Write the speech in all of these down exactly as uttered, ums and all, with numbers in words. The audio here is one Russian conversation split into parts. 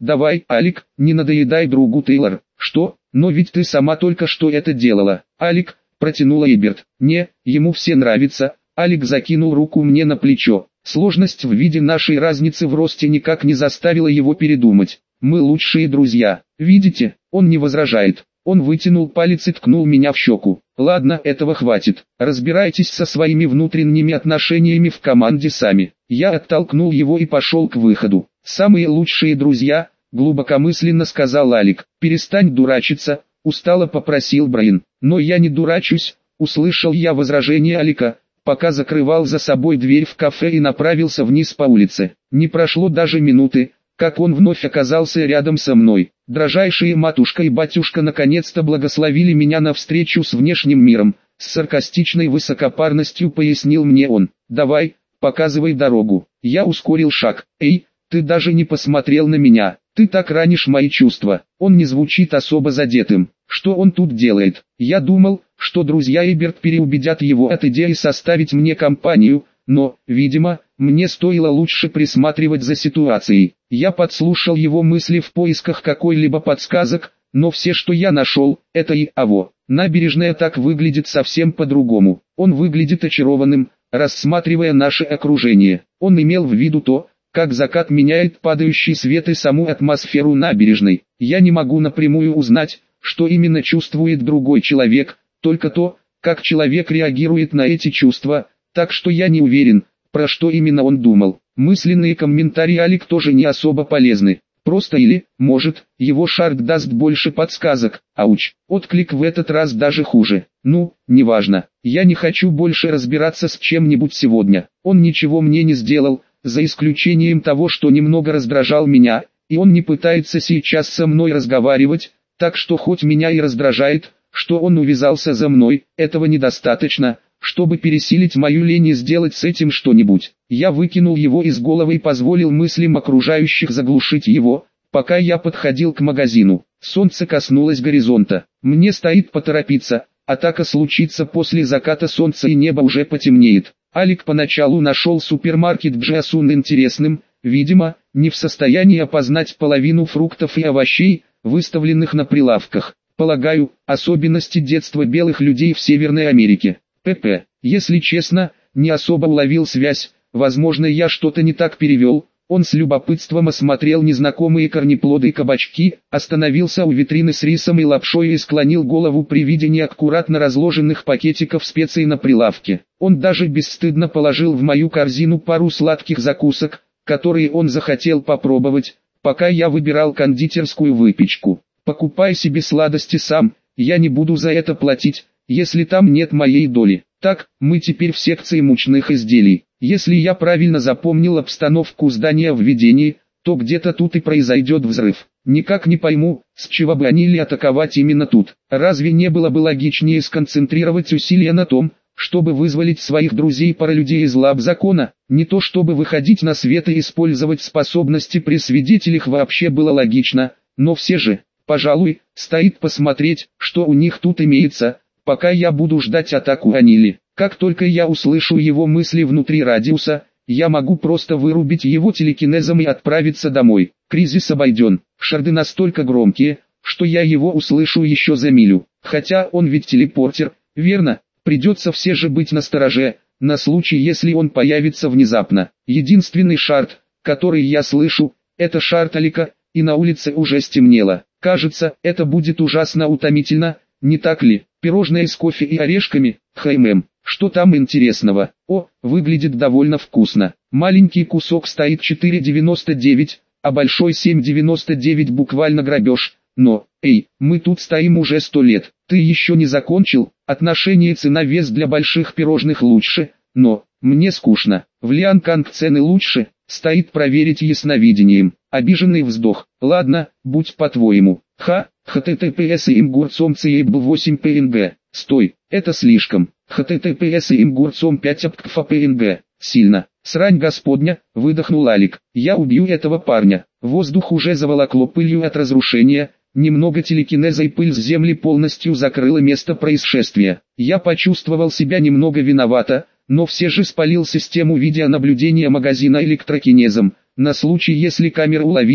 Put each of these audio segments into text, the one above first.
Давай, Алик, не надоедай другу, Тейлор. Что? Но ведь ты сама только что это делала. Алик, протянула Эберт. Не, ему все нравится. Алик закинул руку мне на плечо. Сложность в виде нашей разницы в росте никак не заставила его передумать. Мы лучшие друзья. Видите, он не возражает. Он вытянул палец и ткнул меня в щеку. Ладно, этого хватит. Разбирайтесь со своими внутренними отношениями в команде сами. Я оттолкнул его и пошел к выходу. Самые лучшие друзья, глубокомысленно сказал Алик. Перестань дурачиться, устало попросил Брайан. Но я не дурачусь, услышал я возражение Алика, пока закрывал за собой дверь в кафе и направился вниз по улице. Не прошло даже минуты, как он вновь оказался рядом со мной. Дрожайшие матушка и батюшка наконец-то благословили меня на встречу с внешним миром. С саркастичной высокопарностью пояснил мне он. Давай, показывай дорогу. Я ускорил шаг. Эй, ты даже не посмотрел на меня. Ты так ранишь мои чувства. Он не звучит особо задетым. Что он тут делает? Я думал, что друзья Эберт переубедят его от идеи составить мне компанию, но, видимо, мне стоило лучше присматривать за ситуацией. Я подслушал его мысли в поисках какой-либо подсказок, но все, что я нашел, это и аво. Набережная так выглядит совсем по-другому. Он выглядит очарованным, рассматривая наше окружение. Он имел в виду то, как закат меняет падающий свет и саму атмосферу набережной. Я не могу напрямую узнать, что именно чувствует другой человек, только то, как человек реагирует на эти чувства, так что я не уверен, про что именно он думал. Мысленные комментарии Алик тоже не особо полезны. Просто или, может, его шарк даст больше подсказок. Ауч, отклик в этот раз даже хуже. Ну, неважно, я не хочу больше разбираться с чем-нибудь сегодня. Он ничего мне не сделал, за исключением того, что немного раздражал меня, и он не пытается сейчас со мной разговаривать, так что хоть меня и раздражает, что он увязался за мной, этого недостаточно, чтобы пересилить мою лень и сделать с этим что-нибудь. Я выкинул его из головы и позволил мыслям окружающих заглушить его, пока я подходил к магазину. Солнце коснулось горизонта. Мне стоит поторопиться, атака случится после заката солнца и небо уже потемнеет. Алик поначалу нашел супермаркет Джиасун интересным, видимо, не в состоянии опознать половину фруктов и овощей, выставленных на прилавках. Полагаю, особенности детства белых людей в Северной Америке. ПП, если честно, не особо уловил связь, возможно я что-то не так перевел. Он с любопытством осмотрел незнакомые корнеплоды и кабачки, остановился у витрины с рисом и лапшой и склонил голову при виде неаккуратно разложенных пакетиков специй на прилавке. Он даже бесстыдно положил в мою корзину пару сладких закусок, которые он захотел попробовать, пока я выбирал кондитерскую выпечку. Покупай себе сладости сам, я не буду за это платить, если там нет моей доли. Так, мы теперь в секции мучных изделий. Если я правильно запомнил обстановку здания введения, то где-то тут и произойдет взрыв. Никак не пойму, с чего бы они ли атаковать именно тут. Разве не было бы логичнее сконцентрировать усилия на том, чтобы вызволить своих друзей-паралюдей из лап закона? Не то чтобы выходить на свет и использовать способности при свидетелях вообще было логично, но все же, пожалуй, стоит посмотреть, что у них тут имеется, пока я буду ждать атаку Анили. Как только я услышу его мысли внутри радиуса, я могу просто вырубить его телекинезом и отправиться домой. Кризис обойден. Шарды настолько громкие, что я его услышу еще за милю. Хотя он ведь телепортер, верно? Придется все же быть настороже, на случай если он появится внезапно. Единственный шард, который я слышу, это шард Алика, и на улице уже стемнело. Кажется, это будет ужасно утомительно, не так ли? Пирожное с кофе и орешками, хэм. Что там интересного? О, выглядит довольно вкусно. Маленький кусок стоит четыре девяносто девять, а большой семь девяносто девять, буквально грабеж. Но, эй, мы тут стоим уже сто лет. Ты еще не закончил? Отношение цена-вес для больших пирожных лучше, но, мне скучно. В Лианканг цены лучше, стоит проверить ясновидением. Обиженный вздох. Ладно, будь по-твоему. Ха, https и имгурцом цеб восемь png. Стой, это слишком. https и имгурцом пять апкфа png. Сильно. Срань господня, выдохнул Алик. Я убью этого парня. Воздух уже заволокло пылью от разрушения. Немного телекинеза и пыль с земли полностью закрыла место происшествия. Я почувствовал себя немного виновато, но все же спалил систему видеонаблюдения магазина электрокинезом, на случай если камеры уловили,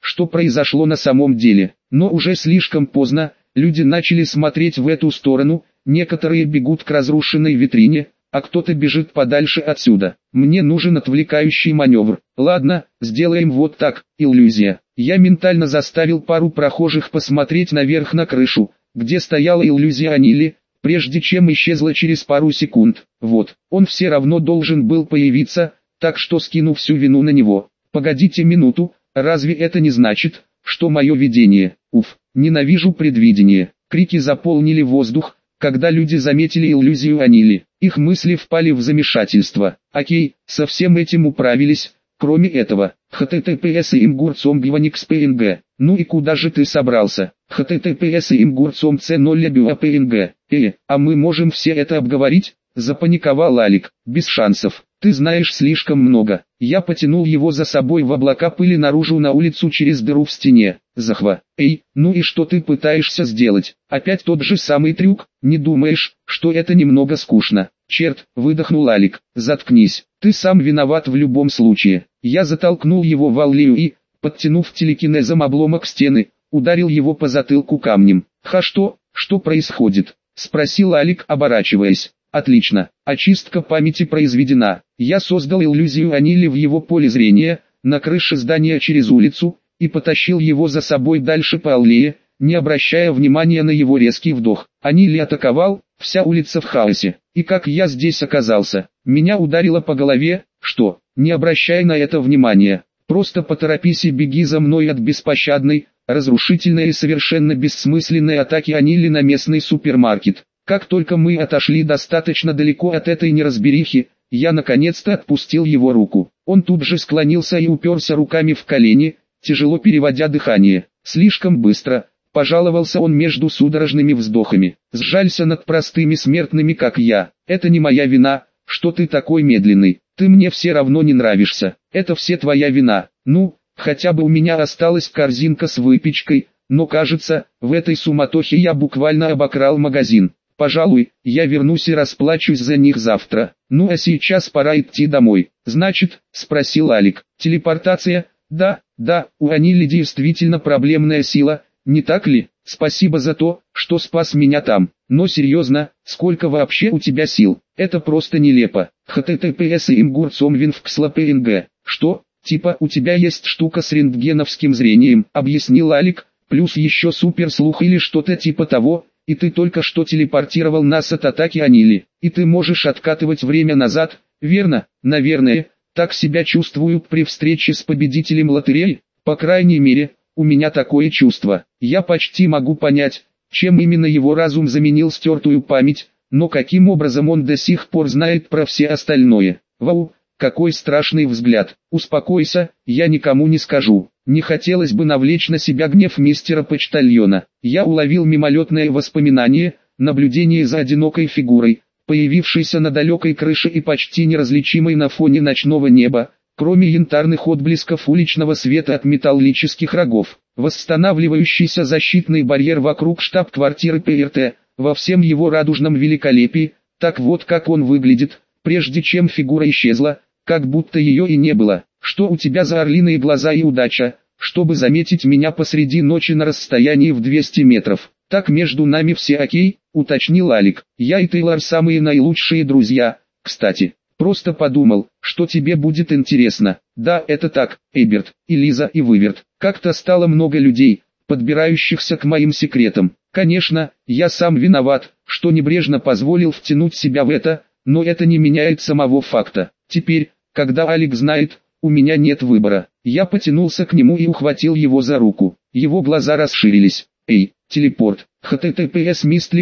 что произошло на самом деле. Но уже слишком поздно, люди начали смотреть в эту сторону, некоторые бегут к разрушенной витрине, а кто-то бежит подальше отсюда. Мне нужен отвлекающий маневр. Ладно, сделаем вот так, иллюзия. Я ментально заставил пару прохожих посмотреть наверх на крышу, где стояла иллюзия Анили, прежде чем исчезла через пару секунд. Вот, он все равно должен был появиться, так что скину всю вину на него. Погодите минуту, разве это не значит, что мое видение? Уф, ненавижу предвидение. Крики заполнили воздух, когда люди заметили иллюзию Анили. Их мысли впали в замешательство. Окей, со всем этим управились. Кроме этого, https имгурцом биваникс png. Ну и куда же ты собрался? https имгурцом c ноль png. Э, а мы можем все это обговорить? Запаниковал Алик. Без шансов. Ты знаешь слишком много. Я потянул его за собой в облака пыли наружу на улицу через дыру в стене. Захва. Эй, ну и что ты пытаешься сделать? Опять тот же самый трюк? Не думаешь, что это немного скучно? Черт, выдохнул Алик. Заткнись. Ты сам виноват в любом случае. Я затолкнул его в аллею и, подтянув телекинезом обломок стены, ударил его по затылку камнем. Ха, что? Что происходит? Спросил Алик, оборачиваясь. Отлично, очистка памяти произведена. Я создал иллюзию Анили в его поле зрения, на крыше здания через улицу, и потащил его за собой дальше по аллее, не обращая внимания на его резкий вдох. Анили атаковал, вся улица в хаосе. И как я здесь оказался? Меня ударило по голове. Что? Не обращай на это внимания. Просто поторопись и беги за мной от беспощадной, разрушительной и совершенно бессмысленной атаки Анили на местный супермаркет. Как только мы отошли достаточно далеко от этой неразберихи, я наконец-то отпустил его руку. Он тут же склонился и уперся руками в колени, тяжело переводя дыхание. Слишком быстро, пожаловался он между судорожными вздохами. Сжалься над простыми смертными, как я. Это не моя вина, что ты такой медленный. Ты мне все равно не нравишься. Это все твоя вина. Ну, хотя бы у меня осталась корзинка с выпечкой, но кажется, в этой суматохе я буквально обокрал магазин. Пожалуй, я вернусь и расплачусь за них завтра. Ну а сейчас пора идти домой. Значит, спросил Алик, телепортация? Да, да, у Анили действительно проблемная сила, не так ли? Спасибо за то, что спас меня там. Но серьезно, сколько вообще у тебя сил? Это просто нелепо. https имгурцом винфксла.png. Что? Типа у тебя есть штука с рентгеновским зрением, объяснил Алик, плюс еще суперслух или что-то типа того. И ты только что телепортировал нас от атаки Анили, и ты можешь откатывать время назад, верно? Наверное, так себя чувствую при встрече с победителем лотереи, по крайней мере, у меня такое чувство. Я почти могу понять, чем именно его разум заменил стертую память, но каким образом он до сих пор знает про все остальное. Вау, какой страшный взгляд. Успокойся, я никому не скажу. Не хотелось бы навлечь на себя гнев мистера-почтальона. Я уловил мимолетное воспоминание, наблюдение за одинокой фигурой, появившейся на далекой крыше и почти неразличимой на фоне ночного неба, кроме янтарных отблесков уличного света от металлических рогов. Восстанавливающийся защитный барьер вокруг штаб-квартиры ПРТ, во всем его радужном великолепии, так вот как он выглядит, прежде чем фигура исчезла, как будто ее и не было. Что у тебя за орлиные глаза и удача, чтобы заметить меня посреди ночи на расстоянии в двести метров. Так между нами все окей, уточнил Алик. Я и Тейлор самые наилучшие друзья, кстати. Просто подумал, что тебе будет интересно. Да, это так, Эберт, и Лиза, и Выверт. Как-то стало много людей, подбирающихся к моим секретам. Конечно, я сам виноват, что небрежно позволил втянуть себя в это, но это не меняет самого факта. Теперь, когда Алик знает, у меня нет выбора. Я потянулся к нему и ухватил его за руку. Его глаза расширились. Эй, телепорт. https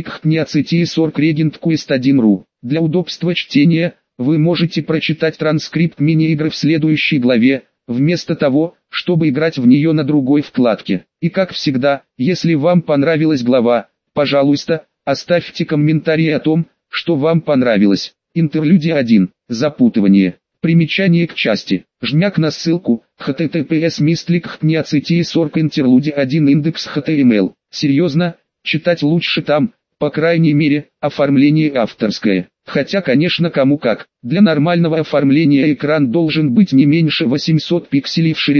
mistlik.neocity.sorg.regent.quest один точка ru. Для удобства чтения, вы можете прочитать транскрипт мини-игры в следующей главе, вместо того, чтобы играть в нее на другой вкладке. И как всегда, если вам понравилась глава, пожалуйста, оставьте комментарий о том, что вам понравилось. Интерлюдия один. Запутывание. Примечание к части. Жмяк на ссылку https mistlik.neocity.sorg интерлюдия один индекс html. Серьезно, читать лучше там, по крайней мере, оформление авторское. Хотя, конечно, кому как. Для нормального оформления экран должен быть не меньше восемьсот пикселей в ширину.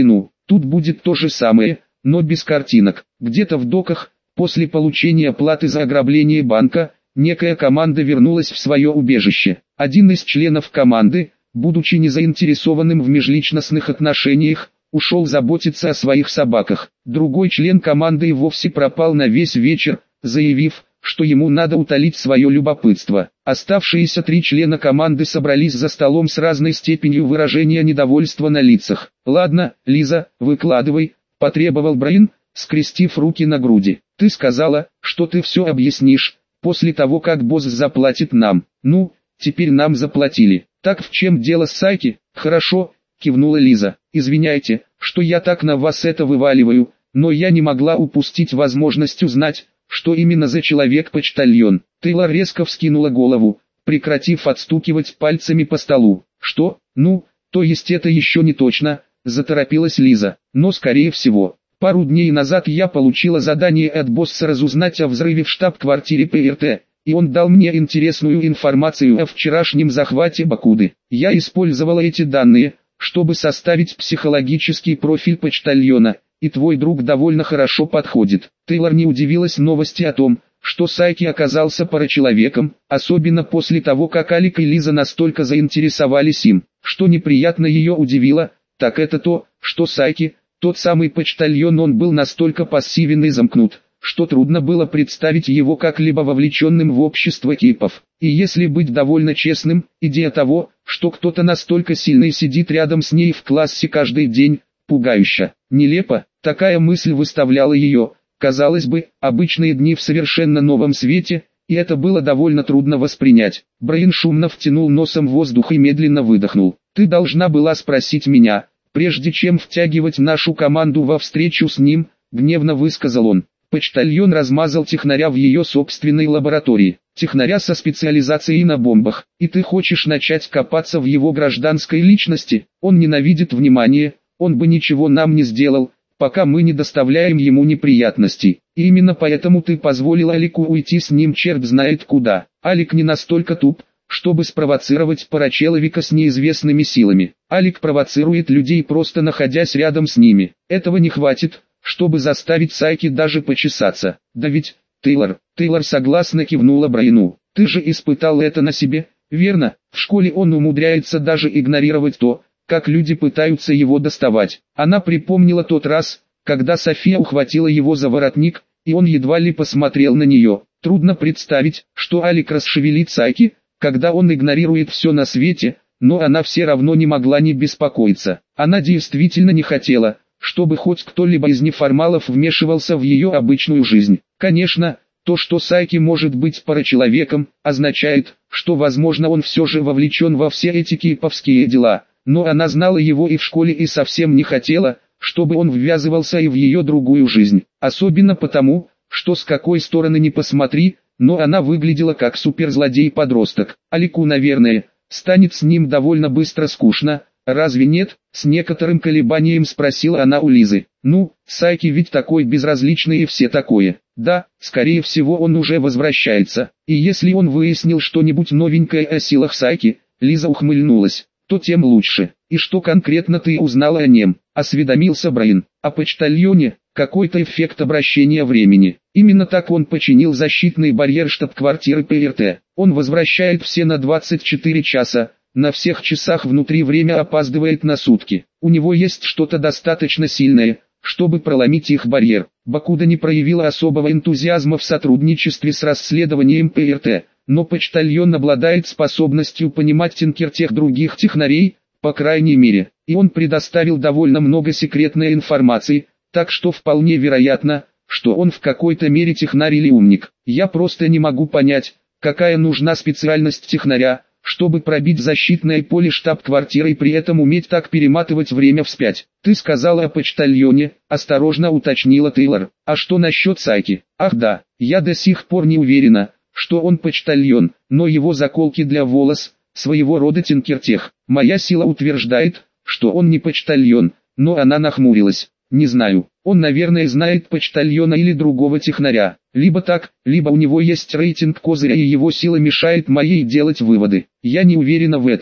Тут будет то же самое, но без картинок. Где-то в доках, после получения платы за ограбление банка, некая команда вернулась в свое убежище. Один из членов команды, будучи не заинтересованным в межличностных отношениях, ушел заботиться о своих собаках. Другой член команды и вовсе пропал на весь вечер, заявив, что ему надо утолить свое любопытство. Оставшиеся три члена команды собрались за столом с разной степенью выражения недовольства на лицах. «Ладно, Лиза, выкладывай», – потребовал Брайан, скрестив руки на груди. «Ты сказала, что ты все объяснишь, после того как босс заплатит нам. Ну, теперь нам заплатили. Так в чем дело, Сайки?» «Хорошо», – кивнула Лиза. «Извиняйте, что я так на вас это вываливаю, но я не могла упустить возможность узнать, что именно за человек-почтальон». Тейлор резко вскинула голову, прекратив отстукивать пальцами по столу. «Что? Ну, то есть это еще не точно», – заторопилась Лиза. «Но скорее всего. Пару дней назад я получила задание от босса разузнать о взрыве в штаб-квартире ПРТ, и он дал мне интересную информацию о вчерашнем захвате Бакуды. Я использовала эти данные, чтобы составить психологический профиль почтальона, и твой друг довольно хорошо подходит». Тейлор не удивилась новости о том, что Сайки оказался парачеловеком, особенно после того, как Алик и Лиза настолько заинтересовались им. Что неприятно ее удивило, так это то, что Сайки, тот самый почтальон, он был настолько пассивен и замкнут, что трудно было представить его как-либо вовлеченным в общество кипов. И если быть довольно честным, идея того, что кто-то настолько сильный сидит рядом с ней в классе каждый день, пугающе. Нелепо, такая мысль выставляла ее, казалось бы, обычные дни в совершенно новом свете, и это было довольно трудно воспринять. Брайан шумно втянул носом воздух и медленно выдохнул. «Ты должна была спросить меня, прежде чем втягивать нашу команду во встречу с ним», — гневно высказал он. Почтальон размазал технаря в ее собственной лаборатории. Технаря со специализацией на бомбах. И ты хочешь начать копаться в его гражданской личности? Он ненавидит внимание, он бы ничего нам не сделал, пока мы не доставляем ему неприятностей. И именно поэтому ты позволил Алику уйти с ним черт знает куда. Алик не настолько туп, чтобы спровоцировать парачеловека с неизвестными силами. Алик провоцирует людей, просто находясь рядом с ними. Этого не хватит, чтобы заставить Сайки даже почесаться. Да ведь, Тейлор, Тейлор согласно кивнула Брайану. Ты же испытал это на себе, верно? В школе он умудряется даже игнорировать то, как люди пытаются его доставать. Она припомнила тот раз, когда София ухватила его за воротник, и он едва ли посмотрел на нее. Трудно представить, что Алик расшевелит Сайки, когда он игнорирует все на свете, но она все равно не могла не беспокоиться. Она действительно не хотела, чтобы хоть кто-либо из неформалов вмешивался в ее обычную жизнь. Конечно, то, что Сайки может быть парачеловеком, означает, что возможно он все же вовлечен во все эти киповские дела, но она знала его и в школе и совсем не хотела, чтобы он ввязывался и в ее другую жизнь. Особенно потому, что с какой стороны ни посмотри, но она выглядела как суперзлодей-подросток. Алику, наверное, станет с ним довольно быстро скучно. «Разве нет?» — с некоторым колебанием спросила она у Лизы. «Ну, Сайки ведь такой безразличный и все такое». «Да, скорее всего он уже возвращается. И если он выяснил что-нибудь новенькое о силах Сайки», — Лиза ухмыльнулась, — «то тем лучше». «И что конкретно ты узнала о нем?» — осведомился Брайан. «О почтальоне, какой-то эффект обращения времени. Именно так он починил защитный барьер штаб-квартиры ПРТ. Он возвращает все на двадцать четыре часа. На всех часах внутри время опаздывает на сутки. У него есть что-то достаточно сильное, чтобы проломить их барьер». Бакуда не проявила особого энтузиазма в сотрудничестве с расследованием ПРТ, но почтальон обладает способностью понимать тинкертех других технарей, по крайней мере, и он предоставил довольно много секретной информации, так что вполне вероятно, что он в какой-то мере технарь или умник. Я просто не могу понять, какая нужна специальность технаря, чтобы пробить защитное поле штаб-квартиры и при этом уметь так перематывать время вспять. «Ты сказала о почтальоне», — осторожно уточнила Тейлор. «А что насчет Сайки?» «Ах да, я до сих пор не уверена, что он почтальон, но его заколки для волос — своего рода тинкертех. Моя сила утверждает, что он не почтальон», но она нахмурилась. «Не знаю, он, наверное, знает почтальона или другого технаря. Либо так, либо у него есть рейтинг козыря и его сила мешает моей делать выводы. Я не уверена в этом».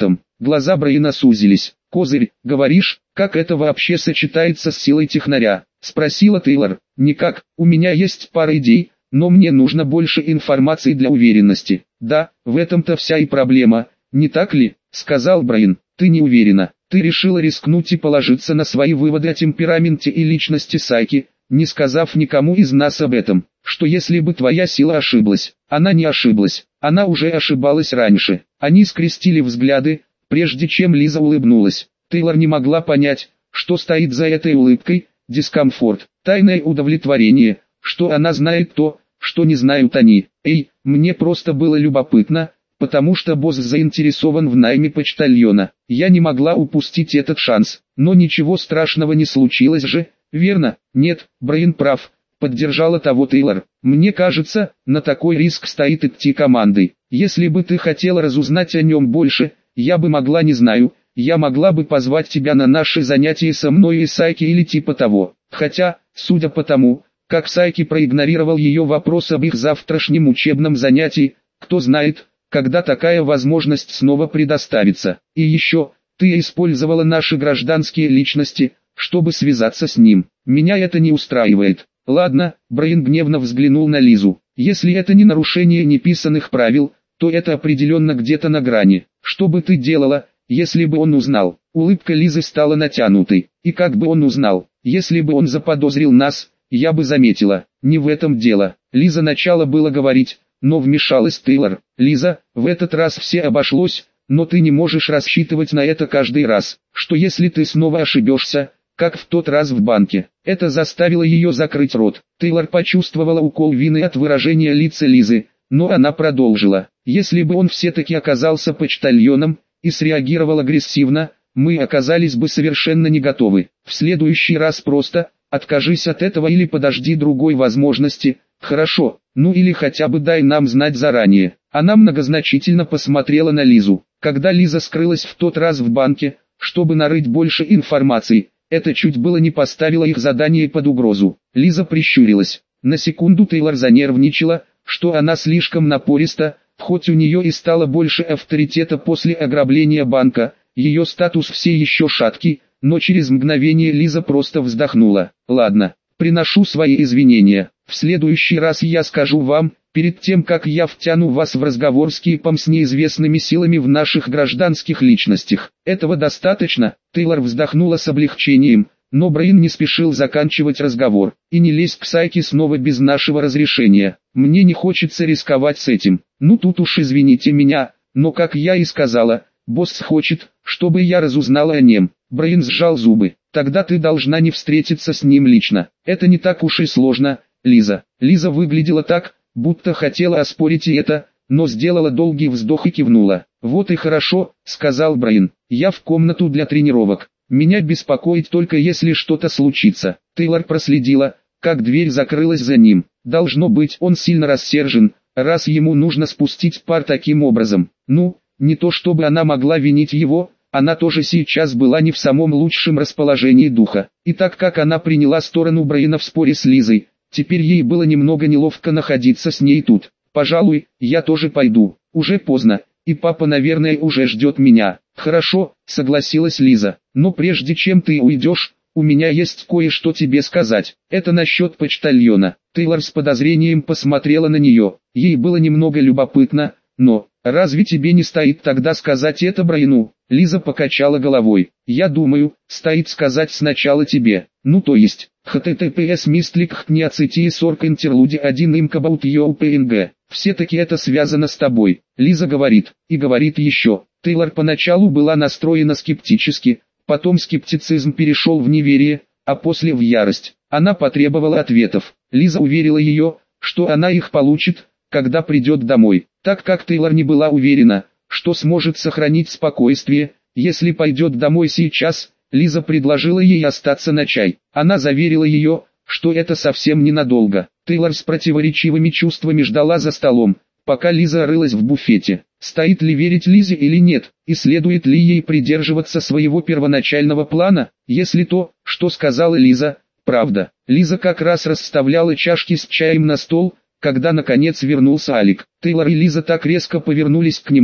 Глаза Брайана сузились. «Козырь, говоришь, как это вообще сочетается с силой технаря?» — спросила Тейлор. «Никак, у меня есть пара идей, но мне нужно больше информации для уверенности». «Да, в этом-то вся и проблема, не так ли?» — сказал Брайан. «Ты не уверена, ты решила рискнуть и положиться на свои выводы о темпераменте и личности Сайки, не сказав никому из нас об этом, что если бы твоя сила ошиблась». Она не ошиблась, она уже ошибалась раньше. Они скрестили взгляды, прежде чем Лиза улыбнулась. Тейлор не могла понять, что стоит за этой улыбкой: дискомфорт, тайное удовлетворение, что она знает то, что не знают они. «Эй, мне просто было любопытно, потому что босс заинтересован в найме почтальона. Я не могла упустить этот шанс, но ничего страшного не случилось же, верно?» «Нет, Брайан прав», — поддержала того Тейлор. «Мне кажется, на такой риск стоит идти командой. Если бы ты хотела разузнать о нем больше, я бы могла, не знаю, я могла бы позвать тебя на наши занятия со мной и Сайки или типа того». Хотя, судя по тому, как Сайки проигнорировал ее вопрос об их завтрашнем учебном занятии, кто знает, когда такая возможность снова предоставится. И еще, ты использовала наши гражданские личности, чтобы связаться с ним. Меня это не устраивает. Ладно, Брайан гневно взглянул на Лизу. Если это не нарушение неписанных правил, то это определенно где-то на грани. Что бы ты делала, если бы он узнал? Улыбка Лизы стала натянутой. И как бы он узнал? Если бы он заподозрил нас, я бы заметила. Не в этом дело. Лиза начала было говорить, но вмешалась Тейлор. «Лиза, в этот раз все обошлось, но ты не можешь рассчитывать на это каждый раз. Что если ты снова ошибешься, как в тот раз в банке?» Это заставило ее закрыть рот. Тейлор почувствовала укол вины от выражения лица Лизы, но она продолжила. «Если бы он все-таки оказался почтальоном и среагировал агрессивно, мы оказались бы совершенно не готовы. В следующий раз просто откажись от этого или подожди другой возможности. Хорошо, ну или хотя бы дай нам знать заранее». Она многозначительно посмотрела на Лизу. Когда Лиза скрылась в тот раз в банке, чтобы нарыть больше информации, это чуть было не поставило их задание под угрозу. Лиза прищурилась. На секунду Тейлор занервничала, что она слишком напориста, хоть у нее и стало больше авторитета после ограбления банка, ее статус все еще шаткий, но через мгновение Лиза просто вздохнула. «Ладно, приношу свои извинения. В следующий раз я скажу вам, перед тем как я втяну вас в разговор с Кипом с неизвестными силами в наших гражданских личностях. Этого достаточно?» Тейлор вздохнула с облегчением, но Брайан не спешил заканчивать разговор. «И не лезь к Сайке снова без нашего разрешения. Мне не хочется рисковать с этим. Ну тут уж извините меня, но как я и сказала, босс хочет, чтобы я разузнала о нем». Брайан сжал зубы. «Тогда ты должна не встретиться с ним лично. Это не так уж и сложно, Лиза». Лиза выглядела так, будто хотела оспорить и это, но сделала долгий вздох и кивнула. «Вот и хорошо», — сказал Брайан. «Я в комнату для тренировок. Меня беспокоит только если что-то случится». Тейлор проследила, как дверь закрылась за ним. Должно быть, он сильно рассержен, раз ему нужно спустить пар таким образом. Ну, не то чтобы она могла винить его, она тоже сейчас была не в самом лучшем расположении духа. И так как она приняла сторону Брайана в споре с Лизой, теперь ей было немного неловко находиться с ней тут. «Пожалуй, я тоже пойду. Уже поздно, и папа, наверное, уже ждет меня». «Хорошо», — согласилась Лиза. «Но прежде чем ты уйдешь, у меня есть кое-что тебе сказать. Это насчет почтальона». Тейлор с подозрением посмотрела на нее. Ей было немного любопытно, но... «Разве тебе не стоит тогда сказать это Брайану?» Лиза покачала головой. «Я думаю, стоит сказать сначала тебе. Ну то есть, https мистлик хтниацити сорок интерлуди один имкабаут йоупнг. Все-таки это связано с тобой». Лиза говорит, и говорит еще. Тейлор поначалу была настроена скептически, потом скептицизм перешел в неверие, а после в ярость. Она потребовала ответов. Лиза уверила ее, что она их получит, когда придет домой. Так как Тейлор не была уверена, что сможет сохранить спокойствие, если пойдет домой сейчас, Лиза предложила ей остаться на чай. Она заверила ее, что это совсем ненадолго. Тейлор с противоречивыми чувствами ждала за столом, пока Лиза рылась в буфете. Стоит ли верить Лизе или нет, и следует ли ей придерживаться своего первоначального плана, если то, что сказала Лиза, правда. Лиза как раз расставляла чашки с чаем на стол, когда наконец вернулся Алик. Тейлор и Лиза так резко повернулись к нему,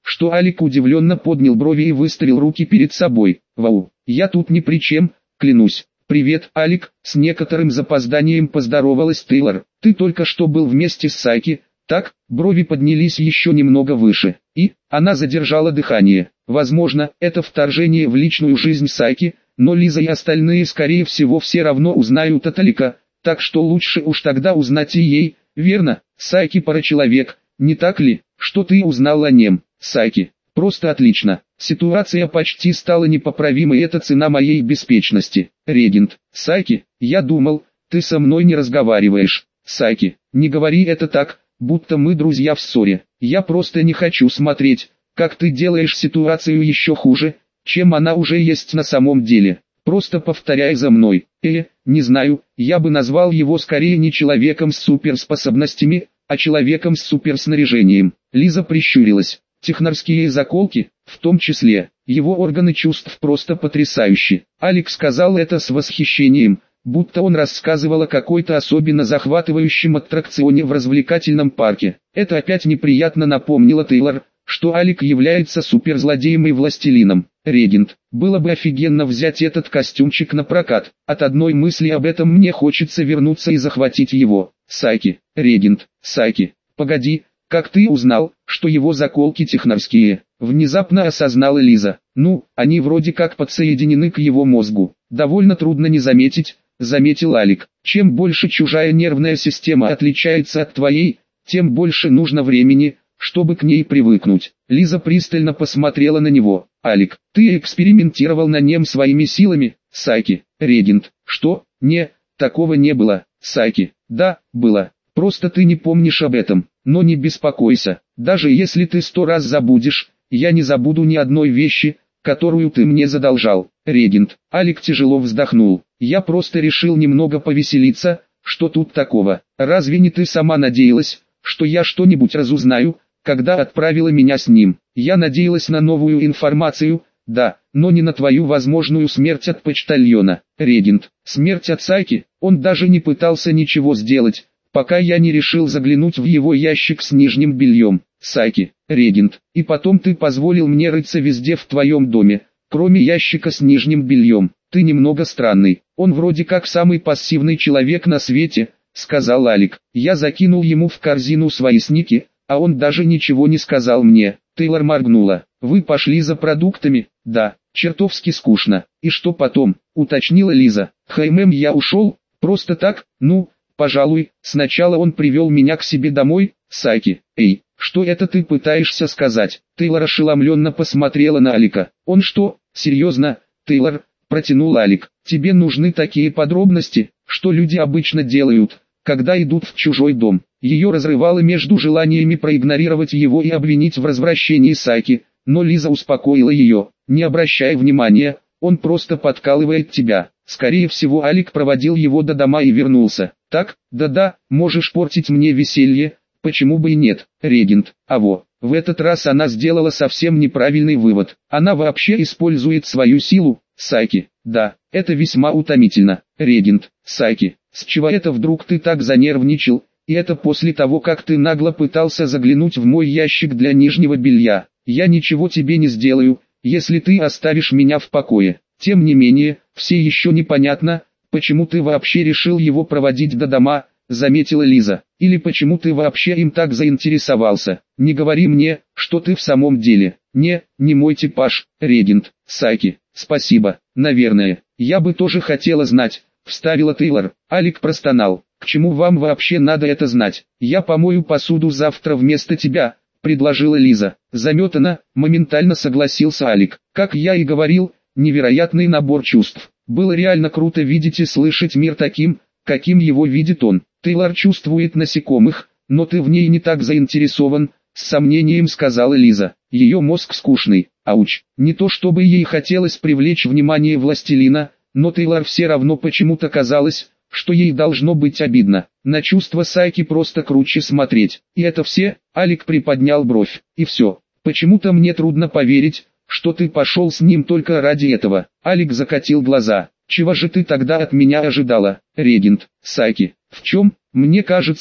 что Алик удивленно поднял брови и выставил руки перед собой. Вау, я тут ни при чем, клянусь. «Привет, Алик», — с некоторым запозданием поздоровалась Тейлор. «Ты только что был вместе с Сайки, так?» Брови поднялись еще немного выше, и она задержала дыхание. Возможно, это вторжение в личную жизнь Сайки, но Лиза и остальные скорее всего все равно узнают от Алика, так что лучше уж тогда узнать и ей, верно? Сайки парачеловек, не так ли? Что ты узнал о нем, Сайки? Просто отлично. Ситуация почти стала непоправимой, это цена моей беспечности. Регент, Сайки, я думал, ты со мной не разговариваешь. Сайки, не говори это так, будто мы друзья в ссоре. Я просто не хочу смотреть, как ты делаешь ситуацию еще хуже, чем она уже есть на самом деле. Просто повторяй за мной. Э, не знаю, я бы назвал его скорее не человеком с суперспособностями, а человеком с суперснаряжением. Лиза прищурилась. Технарские заколки, в том числе, его органы чувств просто потрясающие. Алекс сказал это с восхищением, будто он рассказывал о какой-то особенно захватывающем аттракционе в развлекательном парке. Это опять неприятно напомнило Тейлор, что Алик является суперзлодеем и властелином. Регент, было бы офигенно взять этот костюмчик на прокат. От одной мысли об этом мне хочется вернуться и захватить его. Сайки, Регент, Сайки, погоди. «Как ты узнал, что его заколки технарские?» — внезапно осознала Лиза. «Ну, они вроде как подсоединены к его мозгу. Довольно трудно не заметить», — заметил Алик. «Чем больше чужая нервная система отличается от твоей, тем больше нужно времени, чтобы к ней привыкнуть». Лиза пристально посмотрела на него. «Алик, ты экспериментировал на нем своими силами?» Сайки, Регент. «Что? Не, такого не было». Сайки, «Да, было. Просто ты не помнишь об этом. Но не беспокойся, даже если ты сто раз забудешь, я не забуду ни одной вещи, которую ты мне задолжал». Регент, Алик тяжело вздохнул. «Я просто решил немного повеселиться, что тут такого? Разве не ты сама надеялась, что я что-нибудь разузнаю, когда отправила меня с ним? Я надеялась на новую информацию, да, но не на твою возможную смерть от почтальона». Регент, смерть от Сайки, он даже не пытался ничего сделать, пока я не решил заглянуть в его ящик с нижним бельем. Сайки, Регент, и потом ты позволил мне рыться везде в твоем доме, кроме ящика с нижним бельем. Ты немного странный. Он вроде как самый пассивный человек на свете, сказал Алик. Я закинул ему в корзину свои сники, а он даже ничего не сказал мне. Тейлор моргнула. Вы пошли за продуктами? Да, чертовски скучно. И что потом? Уточнила Лиза. Хм, я ушел, просто так, ну... Пожалуй, сначала он привел меня к себе домой. Сайки, эй, что это ты пытаешься сказать? Тейлор ошеломленно посмотрела на Алика. Он что, серьезно? Тейлор, протянул Алик. Тебе нужны такие подробности, что люди обычно делают, когда идут в чужой дом. Ее разрывало между желаниями проигнорировать его и обвинить в развращении Сайки, но Лиза успокоила ее. Не обращай внимания, он просто подкалывает тебя. Скорее всего, Алик проводил его до дома и вернулся. Так, да-да, можешь портить мне веселье, почему бы и нет, Регент. А во, в этот раз она сделала совсем неправильный вывод. Она вообще использует свою силу. Сайки, да, это весьма утомительно. Регент, Сайки, с чего это вдруг ты так занервничал? И это после того, как ты нагло пытался заглянуть в мой ящик для нижнего белья. Я ничего тебе не сделаю, если ты оставишь меня в покое. Тем не менее, все еще непонятно, почему ты вообще решил его проводить до дома, заметила Лиза. Или почему ты вообще им так заинтересовался. Не говори мне, что ты в самом деле. Не, не мой типаж, Регент. Сайки, спасибо, наверное. Я бы тоже хотела знать, вставила Тейлор. Алик простонал. К чему вам вообще надо это знать? Я помою посуду завтра вместо тебя, предложила Лиза. Заметана, моментально согласился Алик. Как я и говорил, невероятный набор чувств. Было реально круто видеть и слышать мир таким, каким его видит он. Тейлор чувствует насекомых, но ты в ней не так заинтересован, с сомнением сказала Лиза. Ее мозг скучный. Ауч. Не то чтобы ей хотелось привлечь внимание властелина, но Тейлор все равно почему-то казалось, что ей должно быть обидно. На чувства Сайки просто круче смотреть. И это все? Алик приподнял бровь. И все. Почему-то мне трудно поверить, что ты пошел с ним только ради этого. Алик закатил глаза. Чего же ты тогда от меня ожидала, Регент? Сайки, в чем? Мне кажется,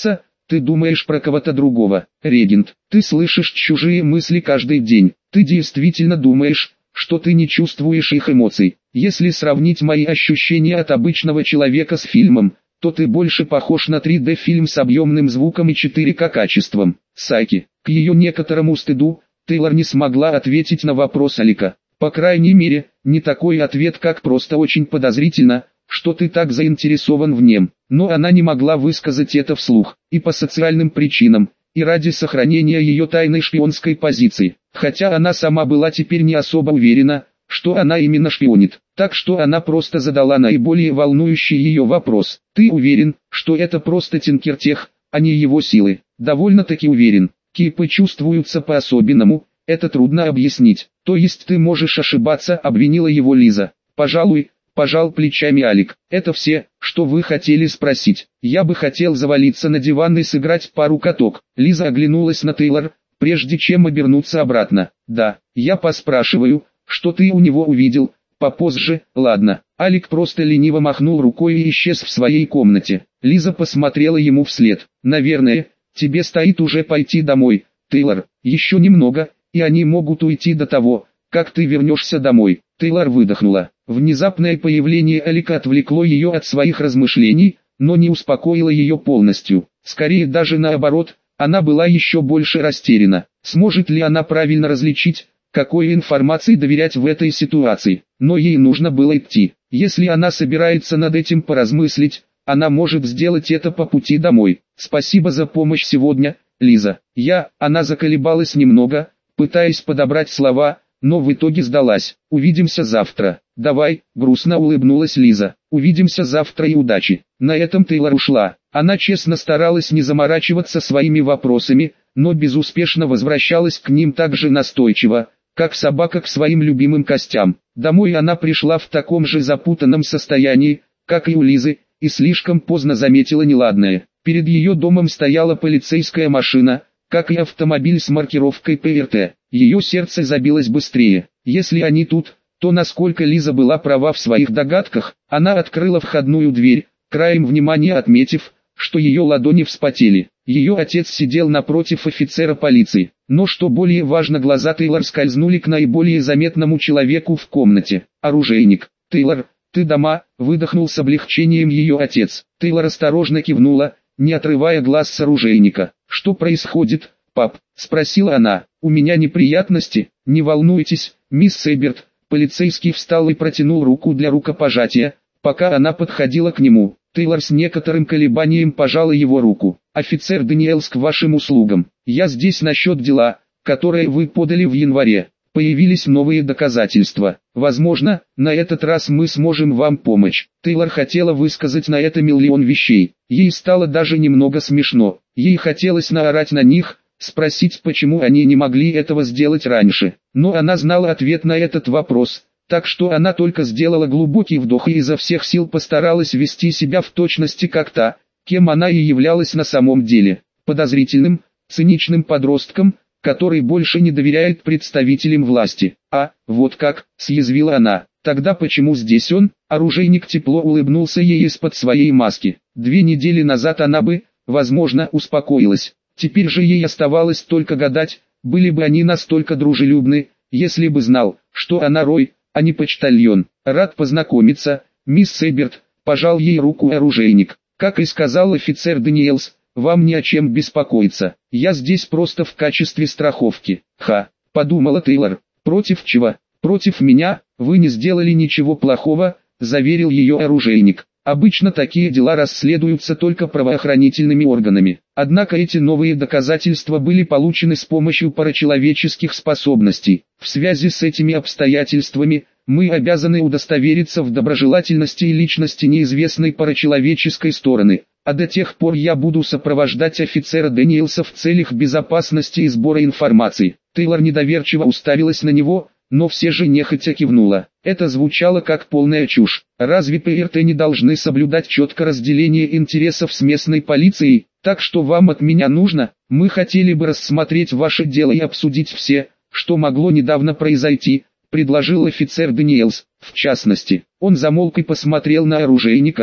ты думаешь про кого-то другого. Регент, ты слышишь чужие мысли каждый день. Ты действительно думаешь, что ты не чувствуешь их эмоций. Если сравнить мои ощущения от обычного человека с фильмом, то ты больше похож на три дэ фильм с объемным звуком и четыре ка качеством. Сайки, к ее некоторому стыду, Тейлор не смогла ответить на вопрос Алика. По крайней мере, не такой ответ, как просто очень подозрительно, что ты так заинтересован в нем. Но она не могла высказать это вслух, и по социальным причинам, и ради сохранения ее тайной шпионской позиции. Хотя она сама была теперь не особо уверена, что она именно шпионит. Так что она просто задала наиболее волнующий ее вопрос. Ты уверен, что это просто Тинкертех, а не его силы? Довольно-таки уверен. Кипы чувствуются по-особенному, это трудно объяснить. То есть ты можешь ошибаться, обвинила его Лиза. Пожалуй, пожал плечами Алик. Это все, что вы хотели спросить. Я бы хотел завалиться на диван и сыграть пару каток. Лиза оглянулась на Тейлор, прежде чем обернуться обратно. Да, я поспрашиваю, что ты у него увидел, попозже, ладно. Алик просто лениво махнул рукой и исчез в своей комнате. Лиза посмотрела ему вслед. Наверное, тебе стоит уже пойти домой, Тейлор. Еще немного, и они могут уйти до того, как ты вернешься домой. Тейлор выдохнула. Внезапное появление Алика отвлекло ее от своих размышлений, но не успокоило ее полностью. Скорее даже наоборот, она была еще больше растеряна. Сможет ли она правильно различить, какой информации доверять в этой ситуации? Но ей нужно было идти. Если она собирается над этим поразмыслить, она может сделать это по пути домой. Спасибо за помощь сегодня, Лиза. Я, она заколебалась немного, пытаясь подобрать слова, но в итоге сдалась. Увидимся завтра. Давай, грустно улыбнулась Лиза. Увидимся завтра и удачи. На этом Тейлор ушла. Она честно старалась не заморачиваться своими вопросами, но безуспешно возвращалась к ним так же настойчиво, как собака к своим любимым костям. Домой она пришла в таком же запутанном состоянии, как и у Лизы, и слишком поздно заметила неладное. Перед ее домом стояла полицейская машина, как и автомобиль с маркировкой пэ эр тэ. Ее сердце забилось быстрее. Если они тут, то насколько Лиза была права в своих догадках, она открыла входную дверь, краем внимания отметив, что ее ладони вспотели. Ее отец сидел напротив офицера полиции. Но что более важно, глаза Тейлор скользнули к наиболее заметному человеку в комнате. Оружейник. «Тейлор, ты дома?» — выдохнул с облегчением ее отец. Тейлор осторожно кивнула, не отрывая глаз с оружейника. «Что происходит, пап?» — спросила она. «У меня неприятности, не волнуйтесь, мисс Эберт». Полицейский встал и протянул руку для рукопожатия, пока она подходила к нему. Тейлор с некоторым колебанием пожала его руку. «Офицер Дэниелс, к вашим услугам. Я здесь насчет дела, которое вы подали в январе. Появились новые доказательства. Возможно, на этот раз мы сможем вам помочь». Тейлор хотела высказать на это миллион вещей. Ей стало даже немного смешно. Ей хотелось наорать на них, спросить, почему они не могли этого сделать раньше. Но она знала ответ на этот вопрос, так что она только сделала глубокий вдох и изо всех сил постаралась вести себя в точности как та, кем она и являлась на самом деле. Подозрительным, циничным подростком, который больше не доверяет представителям власти. «А, вот как», — съязвила она. «Тогда почему здесь он?» Оружейник тепло улыбнулся ей из-под своей маски. Две недели назад она бы, возможно, успокоилась. Теперь же ей оставалось только гадать, были бы они настолько дружелюбны, если бы знал, что она Рой, а не почтальон. «Рад познакомиться, мисс Эберт», — пожал ей руку оружейник. «Как и сказал офицер Дэниелс, вам не о чем беспокоиться. Я здесь просто в качестве страховки». «Ха», — подумала Тейлор. «Против чего?» «Против меня, вы не сделали ничего плохого», — заверил ее оружейник. «Обычно такие дела расследуются только правоохранительными органами. Однако эти новые доказательства были получены с помощью парачеловеческих способностей. В связи с этими обстоятельствами, мы обязаны удостовериться в доброжелательности и личности неизвестной парачеловеческой стороны. А до тех пор я буду сопровождать офицера Дэниелса в целях безопасности и сбора информации». Тейлор недоверчиво уставилась на него, но все же нехотя кивнула. Это звучало как полная чушь. Разве пэ эр тэ не должны соблюдать четкое разделение интересов с местной полицией? Так что вам от меня нужно? Мы хотели бы рассмотреть ваше дело и обсудить все, что могло недавно произойти, предложил офицер Дэниелс. В частности, он замолк и посмотрел на оружейника,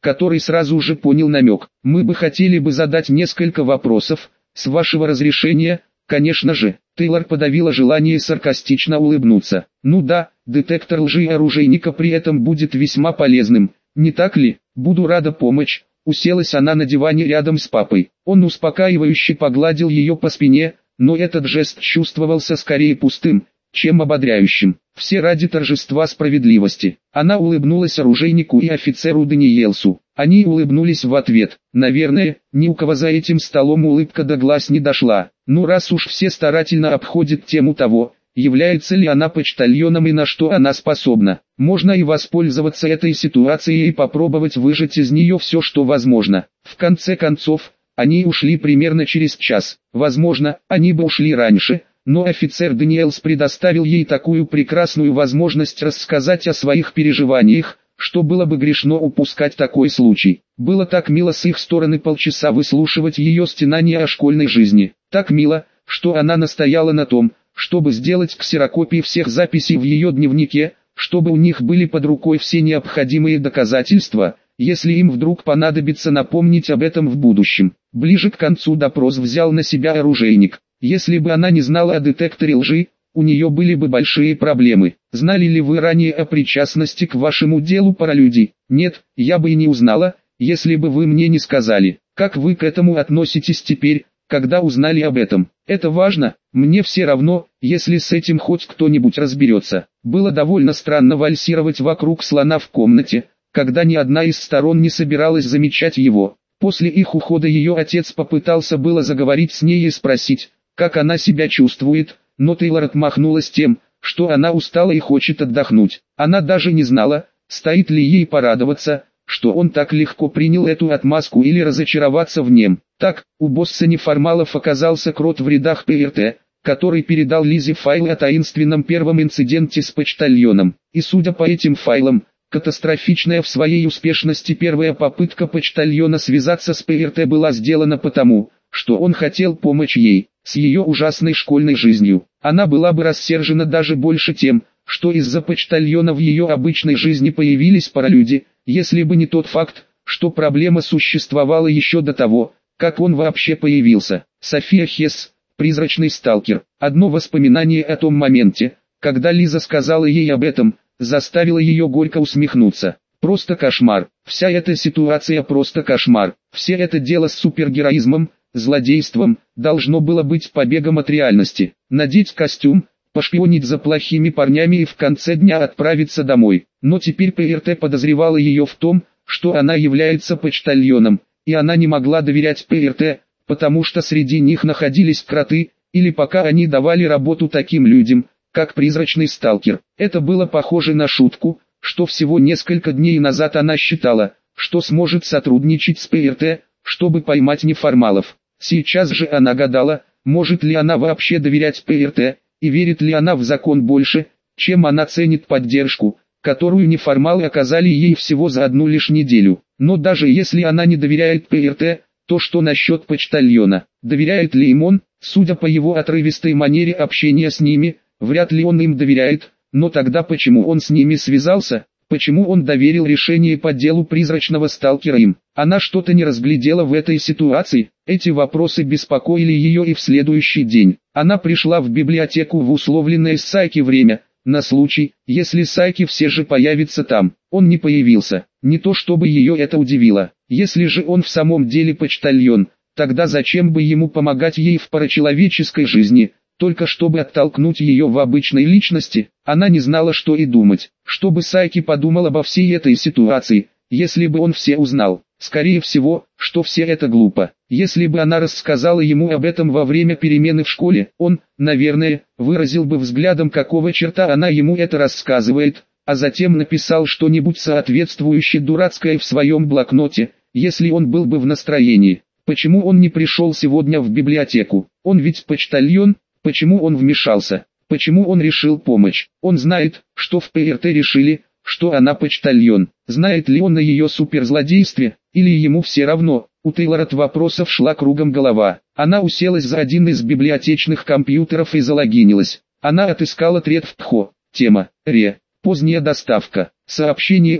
который сразу же понял намек. «Мы бы хотели бы задать несколько вопросов, с вашего разрешения, конечно же». Тейлор подавила желание саркастично улыбнуться. «Ну да, детектор лжи оружейника при этом будет весьма полезным, не так ли? Буду рада помочь». Уселась она на диване рядом с папой. Он успокаивающе погладил ее по спине, но этот жест чувствовался скорее пустым, чем ободряющим. Все ради торжества справедливости. Она улыбнулась оружейнику и офицеру Даниэлсу. Они улыбнулись в ответ. Наверное, ни у кого за этим столом улыбка до глаз не дошла. Ну раз уж все старательно обходят тему того, является ли она почтальоном и на что она способна, можно и воспользоваться этой ситуацией и попробовать выжать из нее все, что возможно. В конце концов, они ушли примерно через час. Возможно, они бы ушли раньше, но офицер Даниэлс предоставил ей такую прекрасную возможность рассказать о своих переживаниях, что было бы грешно упускать такой случай. Было так мило с их стороны полчаса выслушивать ее стенания о школьной жизни. Так мило, что она настояла на том, чтобы сделать ксерокопии всех записей в ее дневнике, чтобы у них были под рукой все необходимые доказательства, если им вдруг понадобится напомнить об этом в будущем. Ближе к концу допрос взял на себя оружейник. Если бы она не знала о детекторе лжи, у нее были бы большие проблемы. Знали ли вы ранее о причастности к вашему делу паралюди? Нет, я бы и не узнала, если бы вы мне не сказали. Как вы к этому относитесь теперь, когда узнали об этом? Это важно, мне все равно, если с этим хоть кто-нибудь разберется. Было довольно странно вальсировать вокруг слона в комнате, когда ни одна из сторон не собиралась замечать его. После их ухода ее отец попытался было заговорить с ней и спросить, как она себя чувствует, но Тейлор отмахнулась тем, что она устала и хочет отдохнуть. Она даже не знала, стоит ли ей порадоваться, что он так легко принял эту отмазку, или разочароваться в нем. Так, у босса неформалов оказался крот в рядах ПРТ, который передал Лизе файлы о таинственном первом инциденте с почтальоном. И судя по этим файлам, катастрофичная в своей успешности первая попытка почтальона связаться с ПРТ была сделана потому, что он хотел помочь ей, с ее ужасной школьной жизнью. Она была бы рассержена даже больше тем, что из-за почтальона в ее обычной жизни появились паралюди, если бы не тот факт, что проблема существовала еще до того, как он вообще появился. София Хесс, призрачный сталкер. Одно воспоминание о том моменте, когда Лиза сказала ей об этом, заставило ее горько усмехнуться. Просто кошмар. Вся эта ситуация просто кошмар. Все это дело с супергероизмом, злодейством, должно было быть побегом от реальности. Надеть костюм, пошпионить за плохими парнями и в конце дня отправиться домой. Но теперь ПРТ подозревала ее в том, что она является почтальоном, и она не могла доверять ПРТ, потому что среди них находились кроты, или пока они давали работу таким людям, как призрачный сталкер. Это было похоже на шутку, что всего несколько дней назад она считала, что сможет сотрудничать с ПРТ, чтобы поймать неформалов. Сейчас же она гадала, может ли она вообще доверять ПРТ, и верит ли она в закон больше, чем она ценит поддержку, которую неформалы оказали ей всего за одну лишь неделю. Но даже если она не доверяет ПРТ, то что насчет почтальона? Доверяет ли им он? Судя по его отрывистой манере общения с ними, вряд ли он им доверяет, но тогда почему он с ними связался? Почему он доверил решение по делу призрачного сталкера им? Она что-то не разглядела в этой ситуации. Эти вопросы беспокоили ее и в следующий день. Она пришла в библиотеку в условленное с Сайки время, на случай, если Сайки все же появится там. Он не появился. Не то чтобы ее это удивило. Если же он в самом деле почтальон, тогда зачем бы ему помогать ей в парачеловеческой жизни? Только чтобы оттолкнуть ее в обычной личности? Она не знала, что и думать. Что бы Сайки подумал обо всей этой ситуации, если бы он все узнал? Скорее всего, что все это глупо. Если бы она рассказала ему об этом во время перемены в школе, он, наверное, выразил бы взглядом, какого черта она ему это рассказывает, а затем написал что-нибудь соответствующее дурацкое в своем блокноте, если он был бы в настроении. Почему он не пришел сегодня в библиотеку? Он ведь почтальон. Почему он вмешался? Почему он решил помочь? Он знает, что в ПРТ решили, что она почтальон. Знает ли он о ее суперзлодействе, или ему все равно? У Тейлор от вопросов шла кругом голова. Она уселась за один из библиотечных компьютеров и залогинилась. Она отыскала тред в Тхо. Тема: Ре. Поздняя доставка. Сообщение от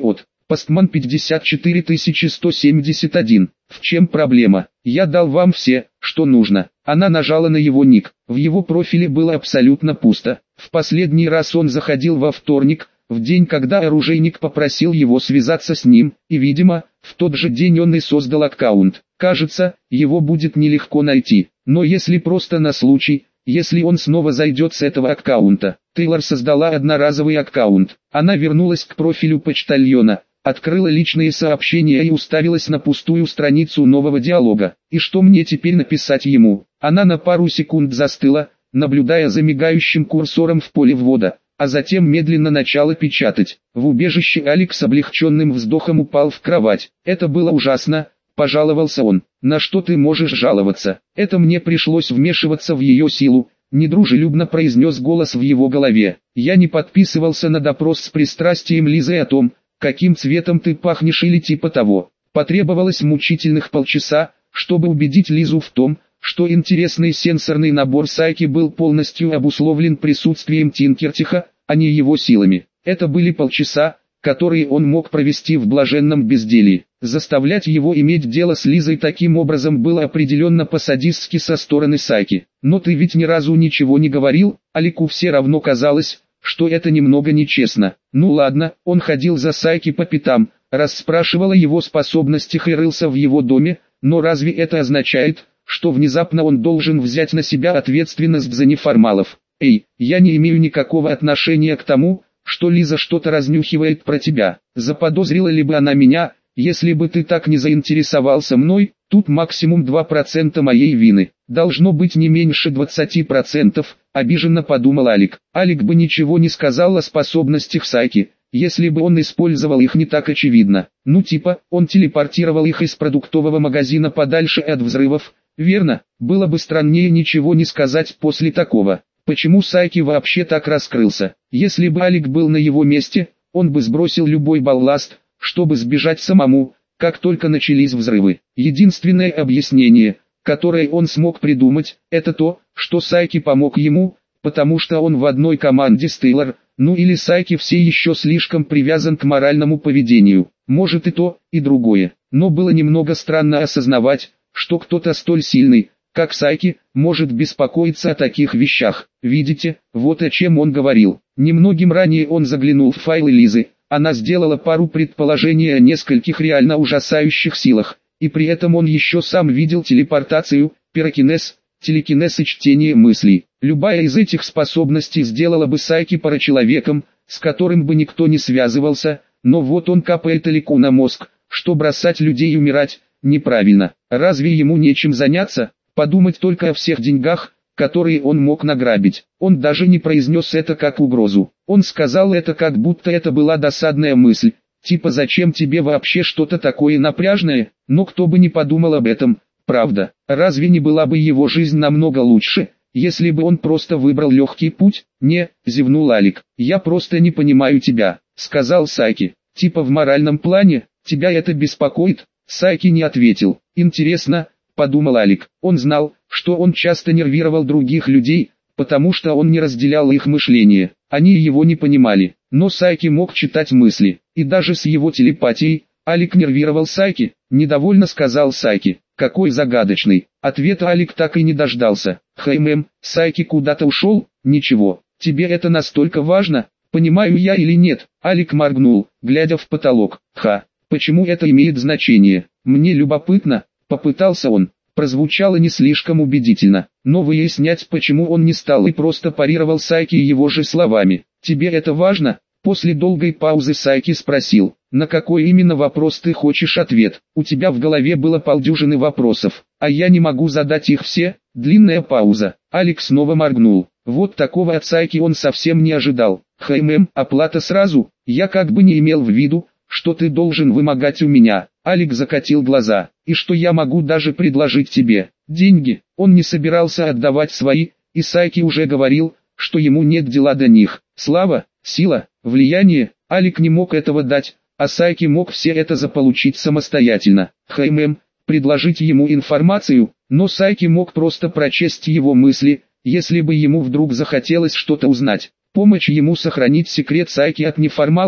Постман пятьдесят четыре тысячи сто семьдесят один. В чем проблема? Я дал вам все, что нужно. Она нажала на его ник. В его профиле было абсолютно пусто. В последний раз он заходил во вторник, в день, когда оружейник попросил его связаться с ним, и, видимо, в тот же день он и создал аккаунт. Кажется, его будет нелегко найти. Но если просто на случай, если он снова зайдет с этого аккаунта. Тейлор создала одноразовый аккаунт. Она вернулась к профилю почтальона, открыла личные сообщения и уставилась на пустую страницу нового диалога. И что мне теперь написать ему? Она на пару секунд застыла, наблюдая за мигающим курсором в поле ввода, а затем медленно начала печатать. В убежище Алекс с облегченным вздохом упал в кровать. Это было ужасно, пожаловался он. На что ты можешь жаловаться? Это мне пришлось вмешиваться в ее силу. Недружелюбно произнес голос в его голове. Я не подписывался на допрос с пристрастием Лизы о том, каким цветом ты пахнешь или типа того. Потребовалось мучительных полчаса, чтобы убедить Лизу в том, что интересный сенсорный набор Сайки был полностью обусловлен присутствием Тинкертиха, а не его силами. Это были полчаса, которые он мог провести в блаженном безделье. Заставлять его иметь дело с Лизой таким образом было определенно по-садистски со стороны Сайки. Но ты ведь ни разу ничего не говорил, Алику все равно казалось, что это немного нечестно. Ну ладно, он ходил за Сайки по пятам, расспрашивал о его способностях и рылся в его доме, но разве это означает, что внезапно он должен взять на себя ответственность за неформалов? Эй, я не имею никакого отношения к тому, что Лиза что-то разнюхивает про тебя. Заподозрила ли бы она меня, если бы ты так не заинтересовался мной? Тут максимум два процента моей вины. Должно быть не меньше двадцати процентов, обиженно подумал Алик. Алик бы ничего не сказал о способностях Сайки, если бы он использовал их не так очевидно. Ну типа, он телепортировал их из продуктового магазина подальше от взрывов, верно? Было бы страннее ничего не сказать после такого. Почему Сайки вообще так раскрылся? Если бы Алик был на его месте, он бы сбросил любой балласт, чтобы сбежать самому, как только начались взрывы. Единственное объяснение, которое он смог придумать, это то, что Сайки помог ему, потому что он в одной команде с Тейлор, ну или Сайки все еще слишком привязан к моральному поведению. Может и то, и другое. Но было немного странно осознавать, что кто-то столь сильный, как Сайки, может беспокоиться о таких вещах. Видите, вот о чем он говорил. Немногим ранее он заглянул в файлы Лизы. Она сделала пару предположений о нескольких реально ужасающих силах, и при этом он еще сам видел телепортацию, пирокинез, телекинез и чтение мыслей. Любая из этих способностей сделала бы Сайки парачеловеком, с которым бы никто не связывался, но вот он капает Алику на мозг, что бросать людей умирать, неправильно. Разве ему нечем заняться? Подумать только о всех деньгах, которые он мог награбить. Он даже не произнес это как угрозу. Он сказал это как будто это была досадная мысль. Типа зачем тебе вообще что-то такое напряжное? Но кто бы не подумал об этом, правда. Разве не была бы его жизнь намного лучше, если бы он просто выбрал легкий путь? Не, зевнул Алик. Я просто не понимаю тебя, сказал Сайки. Типа в моральном плане, тебя это беспокоит? Сайки не ответил. Интересно, подумал Алик. Он знал, что он часто нервировал других людей, потому что он не разделял их мышление. Они его не понимали, но Сайки мог читать мысли, и даже с его телепатией, Алик нервировал Сайки, недовольно сказал Сайки. Какой загадочный. Ответа Алик так и не дождался. Хэм, Сайки куда-то ушел? Ничего, тебе это настолько важно? Понимаю я или нет? Алик моргнул, глядя в потолок. Ха, почему это имеет значение? Мне любопытно, попытался он. Прозвучало не слишком убедительно, но выяснять почему он не стал и просто парировал Сайки его же словами. «Тебе это важно?» После долгой паузы Сайки спросил, «На какой именно вопрос ты хочешь ответ? У тебя в голове было полдюжины вопросов, а я не могу задать их все». Длинная пауза. Алекс снова моргнул. Вот такого от Сайки он совсем не ожидал. «Хэм, оплата сразу? Я как бы не имел в виду, что ты должен вымогать у меня». Алекс закатил глаза. «И что я могу даже предложить тебе? Деньги?» Он не собирался отдавать свои, и Сайки уже говорил, что ему нет дела до них. Слава, сила, влияние, Алик не мог этого дать, а Сайки мог все это заполучить самостоятельно. Хэм, предложить ему информацию, но Сайки мог просто прочесть его мысли, если бы ему вдруг захотелось что-то узнать. Помочь ему сохранить секрет Сайки от неформалов,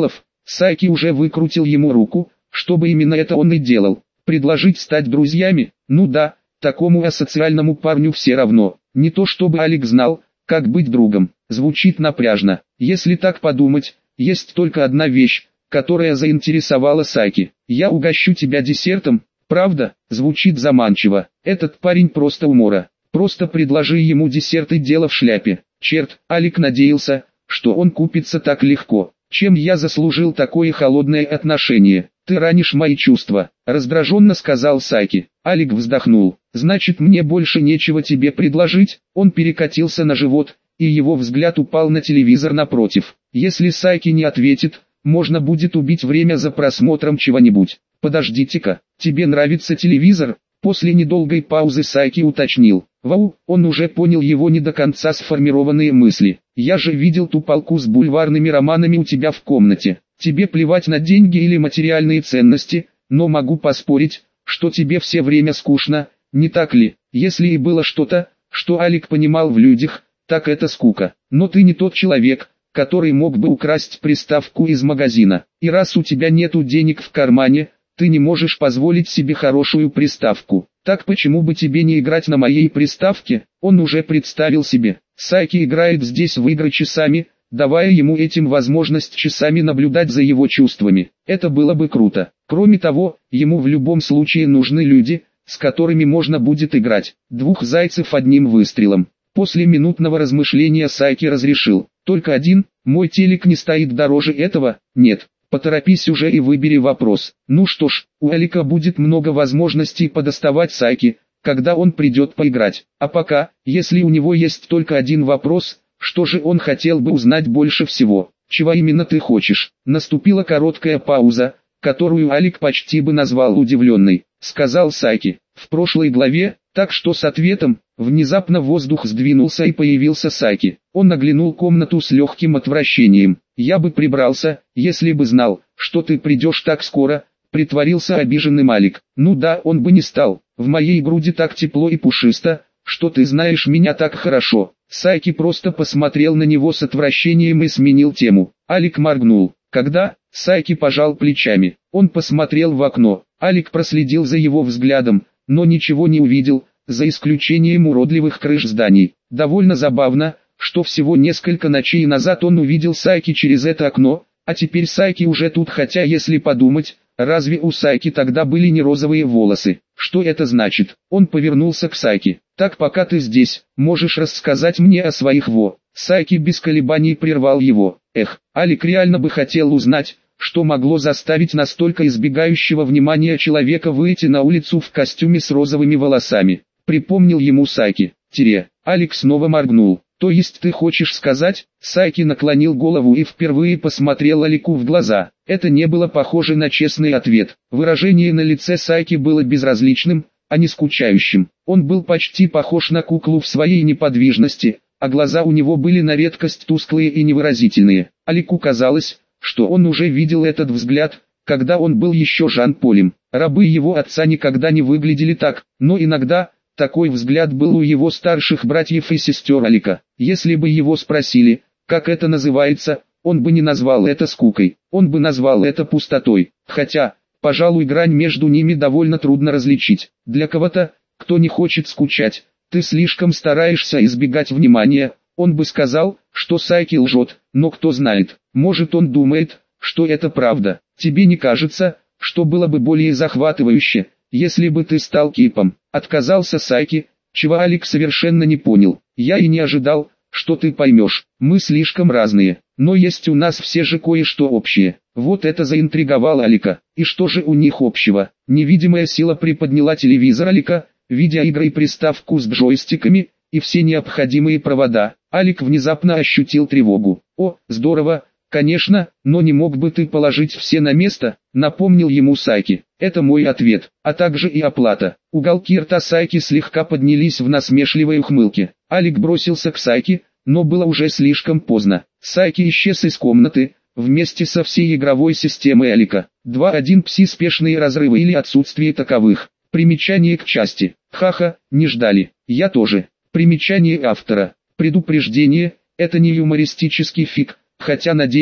Сайки уже выкрутил ему руку, чтобы именно это он и делал. Предложить стать друзьями? Ну да, такому асоциальному парню все равно. Не то чтобы Алик знал, как быть другом. Звучит напряжно. Если так подумать, есть только одна вещь, которая заинтересовала Сайки. Я угощу тебя десертом, правда? Звучит заманчиво. Этот парень просто умора. Просто предложи ему десерт и дело в шляпе. Черт, Алик надеялся, что он купится так легко. Чем я заслужил такое холодное отношение? Ты ранишь мои чувства, раздраженно сказал Сайки. Алик вздохнул. Значит, мне больше нечего тебе предложить? Он перекатился на живот, и его взгляд упал на телевизор напротив. Если Сайки не ответит, можно будет убить время за просмотром чего-нибудь. Подождите-ка, тебе нравится телевизор? После недолгой паузы Сайки уточнил. Вау, он уже понял его не до конца сформированные мысли. Я же видел ту полку с бульварными романами у тебя в комнате. Тебе плевать на деньги или материальные ценности, но могу поспорить, что тебе все время скучно, не так ли? Если и было что-то, что Алик понимал в людях, так это скука. Но ты не тот человек, который мог бы украсть приставку из магазина. И раз у тебя нету денег в кармане, ты не можешь позволить себе хорошую приставку. Так почему бы тебе не играть на моей приставке? Он уже представил себе. Сайки играет здесь в игры часами, давая ему этим возможность часами наблюдать за его чувствами. Это было бы круто. Кроме того, ему в любом случае нужны люди, с которыми можно будет играть. Двух зайцев одним выстрелом. После минутного размышления Сайки разрешил. Только один, мой телек не стоит дороже этого, нет. Поторопись уже и выбери вопрос. Ну что ж, у Алика будет много возможностей подоставать Сайки, когда он придет поиграть. А пока, если у него есть только один вопрос, что же он хотел бы узнать больше всего? Чего именно ты хочешь? Наступила короткая пауза, которую Алик почти бы назвал удивленной. Сказал Сайки. В прошлой главе, так что с ответом, внезапно воздух сдвинулся и появился Сайки. Он оглянул комнату с легким отвращением. Я бы прибрался, если бы знал, что ты придешь так скоро, притворился обиженным Алик. Ну да, он бы не стал. В моей груди так тепло и пушисто, что ты знаешь меня так хорошо. Сайки просто посмотрел на него с отвращением и сменил тему. Алик моргнул. Когда? Сайки пожал плечами. Он посмотрел в окно. Алик проследил за его взглядом, но ничего не увидел, за исключением уродливых крыш зданий. Довольно забавно, что всего несколько ночей назад он увидел Сайки через это окно, а теперь Сайки уже тут, хотя если подумать, разве у Сайки тогда были не розовые волосы? Что это значит? Он повернулся к Сайки. Так, пока ты здесь, можешь рассказать мне о своих во. Сайки без колебаний прервал его. Эх, Алик реально бы хотел узнать, что могло заставить настолько избегающего внимания человека выйти на улицу в костюме с розовыми волосами. Припомнил ему Сайки. Тире. Алик снова моргнул. То есть ты хочешь сказать? Сайки наклонил голову и впервые посмотрел Алику в глаза. Это не было похоже на честный ответ. Выражение на лице Сайки было безразличным, а не скучающим. Он был почти похож на куклу в своей неподвижности, а глаза у него были на редкость тусклые и невыразительные. Алику казалось, что он уже видел этот взгляд, когда он был еще Жан-Полем. Рабы его отца никогда не выглядели так, но иногда такой взгляд был у его старших братьев и сестер Алика. Если бы его спросили, как это называется, он бы не назвал это скукой, он бы назвал это пустотой, хотя, пожалуй, грань между ними довольно трудно различить. Для кого-то, кто не хочет скучать, ты слишком стараешься избегать внимания, он бы сказал, что Сайки лжет, но кто знает, может он думает, что это правда. Тебе не кажется, что было бы более захватывающе, если бы ты стал Кипом? Отказался Сайки, чего Алик совершенно не понял. Я и не ожидал, что ты поймешь. Мы слишком разные, но есть у нас все же кое-что общее. Вот это заинтриговало Алика. И что же у них общего? Невидимая сила приподняла телевизор Алика, видеоигры и приставку с джойстиками, и все необходимые провода. Алик внезапно ощутил тревогу. О, здорово, конечно, но не мог бы ты положить все на место, напомнил ему Сайки. Это мой ответ, а также и оплата. Уголки рта Сайки слегка поднялись в насмешливой ухмылке. Алик бросился к Сайки, но было уже слишком поздно. Сайки исчез из комнаты, вместе со всей игровой системой Алика. два один Пси спешные разрывы или отсутствие таковых. Примечание к части. Ха-ха, не ждали. Я тоже. Примечание автора. Предупреждение, это не юмористический фиг, хотя надеюсь,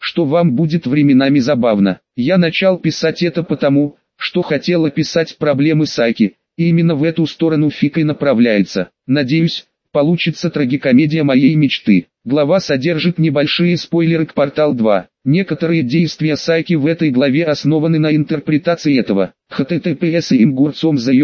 что вам будет временами забавно. Я начал писать это потому, что хотел описать проблемы Сайки, и именно в эту сторону фиг и направляется. Надеюсь, получится трагикомедия моей мечты. Глава содержит небольшие спойлеры к Портал два. Некоторые действия Сайки в этой главе основаны на интерпретации этого. https им гурцом за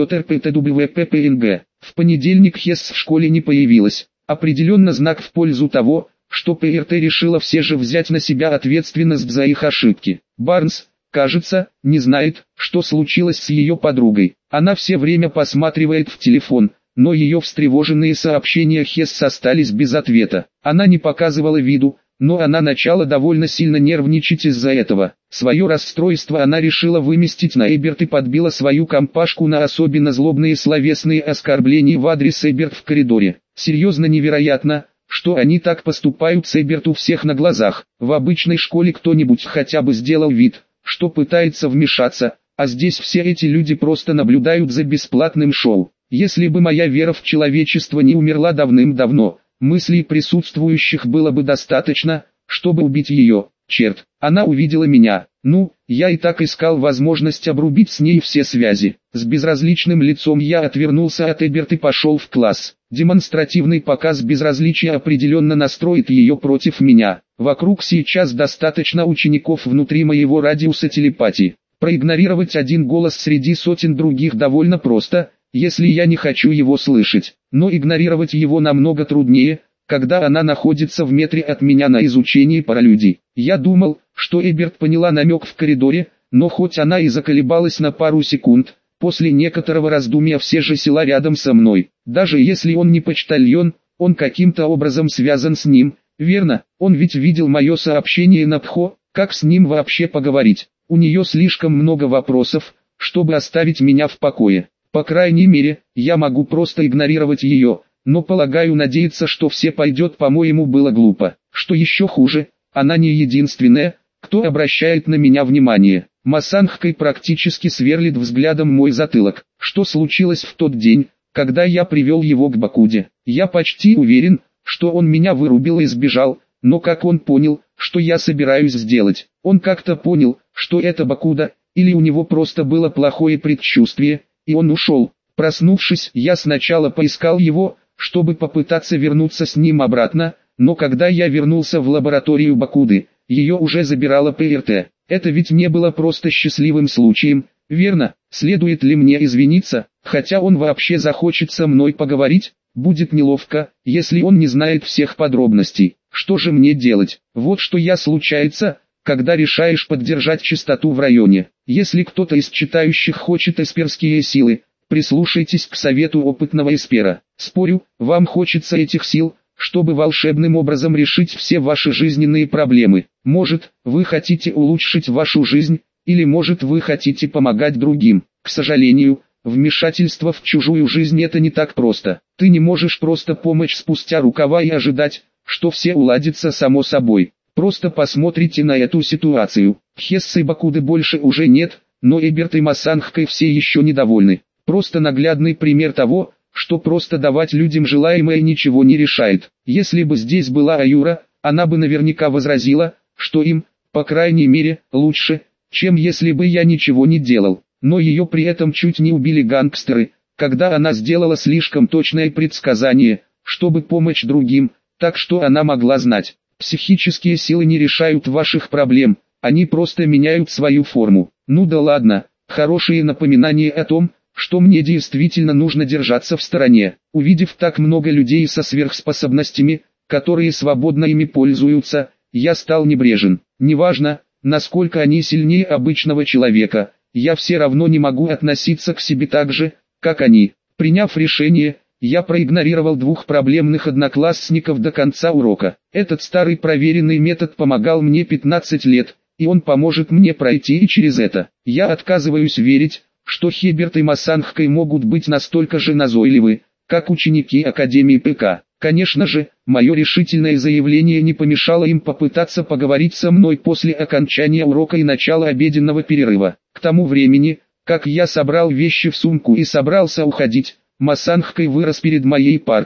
jrptwppng. В понедельник Хесс в школе не появилась. Определенно знак в пользу того, что ПРТ решила все же взять на себя ответственность за их ошибки. Барнс, кажется, не знает, что случилось с ее подругой. Она все время посматривает в телефон, но ее встревоженные сообщения Хесс остались без ответа. Она не показывала виду, но она начала довольно сильно нервничать из-за этого. Свое расстройство она решила выместить на Эберт и подбила свою компашку на особенно злобные словесные оскорбления в адрес Эберт в коридоре. Серьезно невероятно, что они так поступают с Эберт у всех на глазах. В обычной школе кто-нибудь хотя бы сделал вид, что пытается вмешаться, а здесь все эти люди просто наблюдают за бесплатным шоу. Если бы моя вера в человечество не умерла давным-давно, мыслей присутствующих было бы достаточно, чтобы убить ее. Черт, она увидела меня. Ну, я и так искал возможность обрубить с ней все связи. С безразличным лицом я отвернулся от Эберт и пошел в класс. Демонстративный показ безразличия определенно настроит ее против меня. Вокруг сейчас достаточно учеников внутри моего радиуса телепатии. Проигнорировать один голос среди сотен других довольно просто, если я не хочу его слышать. Но игнорировать его намного труднее, когда она находится в метре от меня на изучении паралюдий. Я думал, что Эберт поняла намек в коридоре, но хоть она и заколебалась на пару секунд, после некоторого раздумья все же села рядом со мной. Даже если он не почтальон, он каким-то образом связан с ним, верно? Он ведь видел мое сообщение на Пхо, как с ним вообще поговорить? У нее слишком много вопросов, чтобы оставить меня в покое. По крайней мере, я могу просто игнорировать ее, но полагаю надеяться, что все пойдет по-моему было глупо. Что еще хуже, она не единственная, кто обращает на меня внимание. Масанхкой практически сверлит взглядом мой затылок. Что случилось в тот день, когда я привел его к Бакуде? Я почти уверен, что он меня вырубил и сбежал, но как он понял, что я собираюсь сделать? Он как-то понял, что это Бакуда, или у него просто было плохое предчувствие, и он ушел. Проснувшись, я сначала поискал его, чтобы попытаться вернуться с ним обратно, но когда я вернулся в лабораторию Бакуды, ее уже забирала ПРТ. Это ведь не было просто счастливым случаем, верно? Следует ли мне извиниться, хотя он вообще захочет со мной поговорить? Будет неловко, если он не знает всех подробностей. Что же мне делать? Вот что я случается, когда решаешь поддержать чистоту в районе. Если кто-то из читающих хочет эсперские силы, прислушайтесь к совету опытного эспера. Спорю, вам хочется этих сил, чтобы волшебным образом решить все ваши жизненные проблемы. Может, вы хотите улучшить вашу жизнь, или может вы хотите помогать другим. К сожалению, вмешательство в чужую жизнь это не так просто. Ты не можешь просто помочь спустя рукава и ожидать, что все уладится само собой. Просто посмотрите на эту ситуацию. Хессы и Бакуды больше уже нет, но Эберт и Масанхкой все еще недовольны. Просто наглядный пример того, что просто давать людям желаемое ничего не решает. Если бы здесь была Аюра, она бы наверняка возразила, что им, по крайней мере, лучше, чем если бы я ничего не делал. Но ее при этом чуть не убили гангстеры, когда она сделала слишком точное предсказание, чтобы помочь другим, так что она могла знать. Психические силы не решают ваших проблем, они просто меняют свою форму. Ну да ладно, хорошие напоминания о том, что мне действительно нужно держаться в стороне. Увидев так много людей со сверхспособностями, которые свободно ими пользуются, я стал небрежен. Неважно, насколько они сильнее обычного человека, я все равно не могу относиться к себе так же, как они. Приняв решение, я проигнорировал двух проблемных одноклассников до конца урока. Этот старый проверенный метод помогал мне пятнадцать лет, и он поможет мне пройти и через это. Я отказываюсь верить, что Хеберт и Масанхкой могут быть настолько же назойливы, как ученики Академии ПК. Конечно же, мое решительное заявление не помешало им попытаться поговорить со мной после окончания урока и начала обеденного перерыва. К тому времени, как я собрал вещи в сумку и собрался уходить, Масанхкой вырос перед моей партой.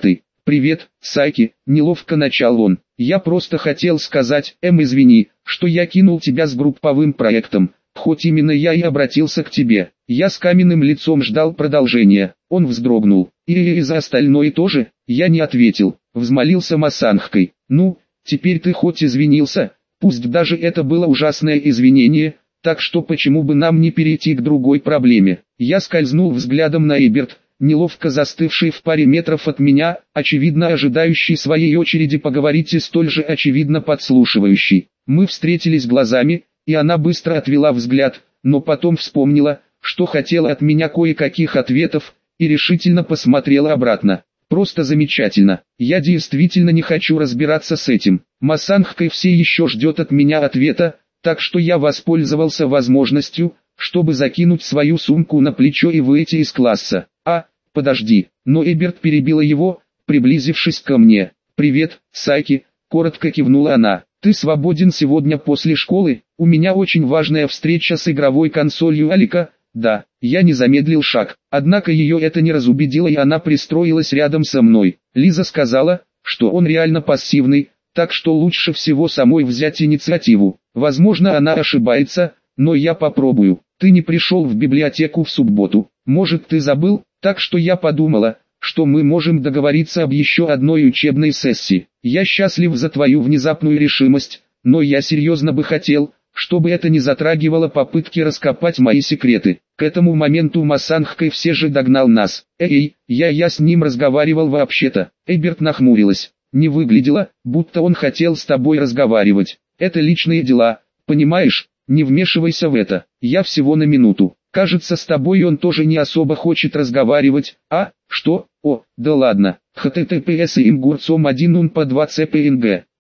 «Привет, Сайки», — неловко начал он. «Я просто хотел сказать, эм извини, что я кинул тебя с групповым проектом, хоть именно я и обратился к тебе». Я с каменным лицом ждал продолжения. Он вздрогнул. «И, и за остальное тоже?» Я не ответил. Взмолился Масанхкой. «Ну, теперь ты хоть извинился, пусть даже это было ужасное извинение, так что почему бы нам не перейти к другой проблеме?» Я скользнул взглядом на Эйберт, неловко застывший в паре метров от меня, очевидно ожидающий своей очереди поговорить и столь же очевидно подслушивающий. Мы встретились глазами, и она быстро отвела взгляд, но потом вспомнила, что хотела от меня кое-каких ответов, и решительно посмотрела обратно. Просто замечательно. Я действительно не хочу разбираться с этим. Масанхкой все еще ждет от меня ответа, так что я воспользовался возможностью, чтобы закинуть свою сумку на плечо и выйти из класса. «А, подожди», но Эберт перебила его, приблизившись ко мне. «Привет, Сайки», — коротко кивнула она. «Ты свободен сегодня после школы? У меня очень важная встреча с игровой консолью Алика». «Да». Я не замедлил шаг, однако ее это не разубедило, и она пристроилась рядом со мной. Лиза сказала, что он реально пассивный, так что лучше всего самой взять инициативу. Возможно, она ошибается, но я попробую. Ты не пришел в библиотеку в субботу, может, ты забыл? Так что я подумала, что мы можем договориться об еще одной учебной сессии. Я счастлив за твою внезапную решимость, но я серьезно бы хотел, чтобы это не затрагивало попытки раскопать мои секреты. К этому моменту Масанхкой все же догнал нас. Эй, я я с ним разговаривал вообще-то. Эйберт нахмурилась. Не выглядело, будто он хотел с тобой разговаривать. Это личные дела, понимаешь? Не вмешивайся в это. Я всего на минуту. Кажется, с тобой он тоже не особо хочет разговаривать. А, что? О, да ладно. эйч ти ти пи эс имгурцом один ун по два цэ пэ эн гэ.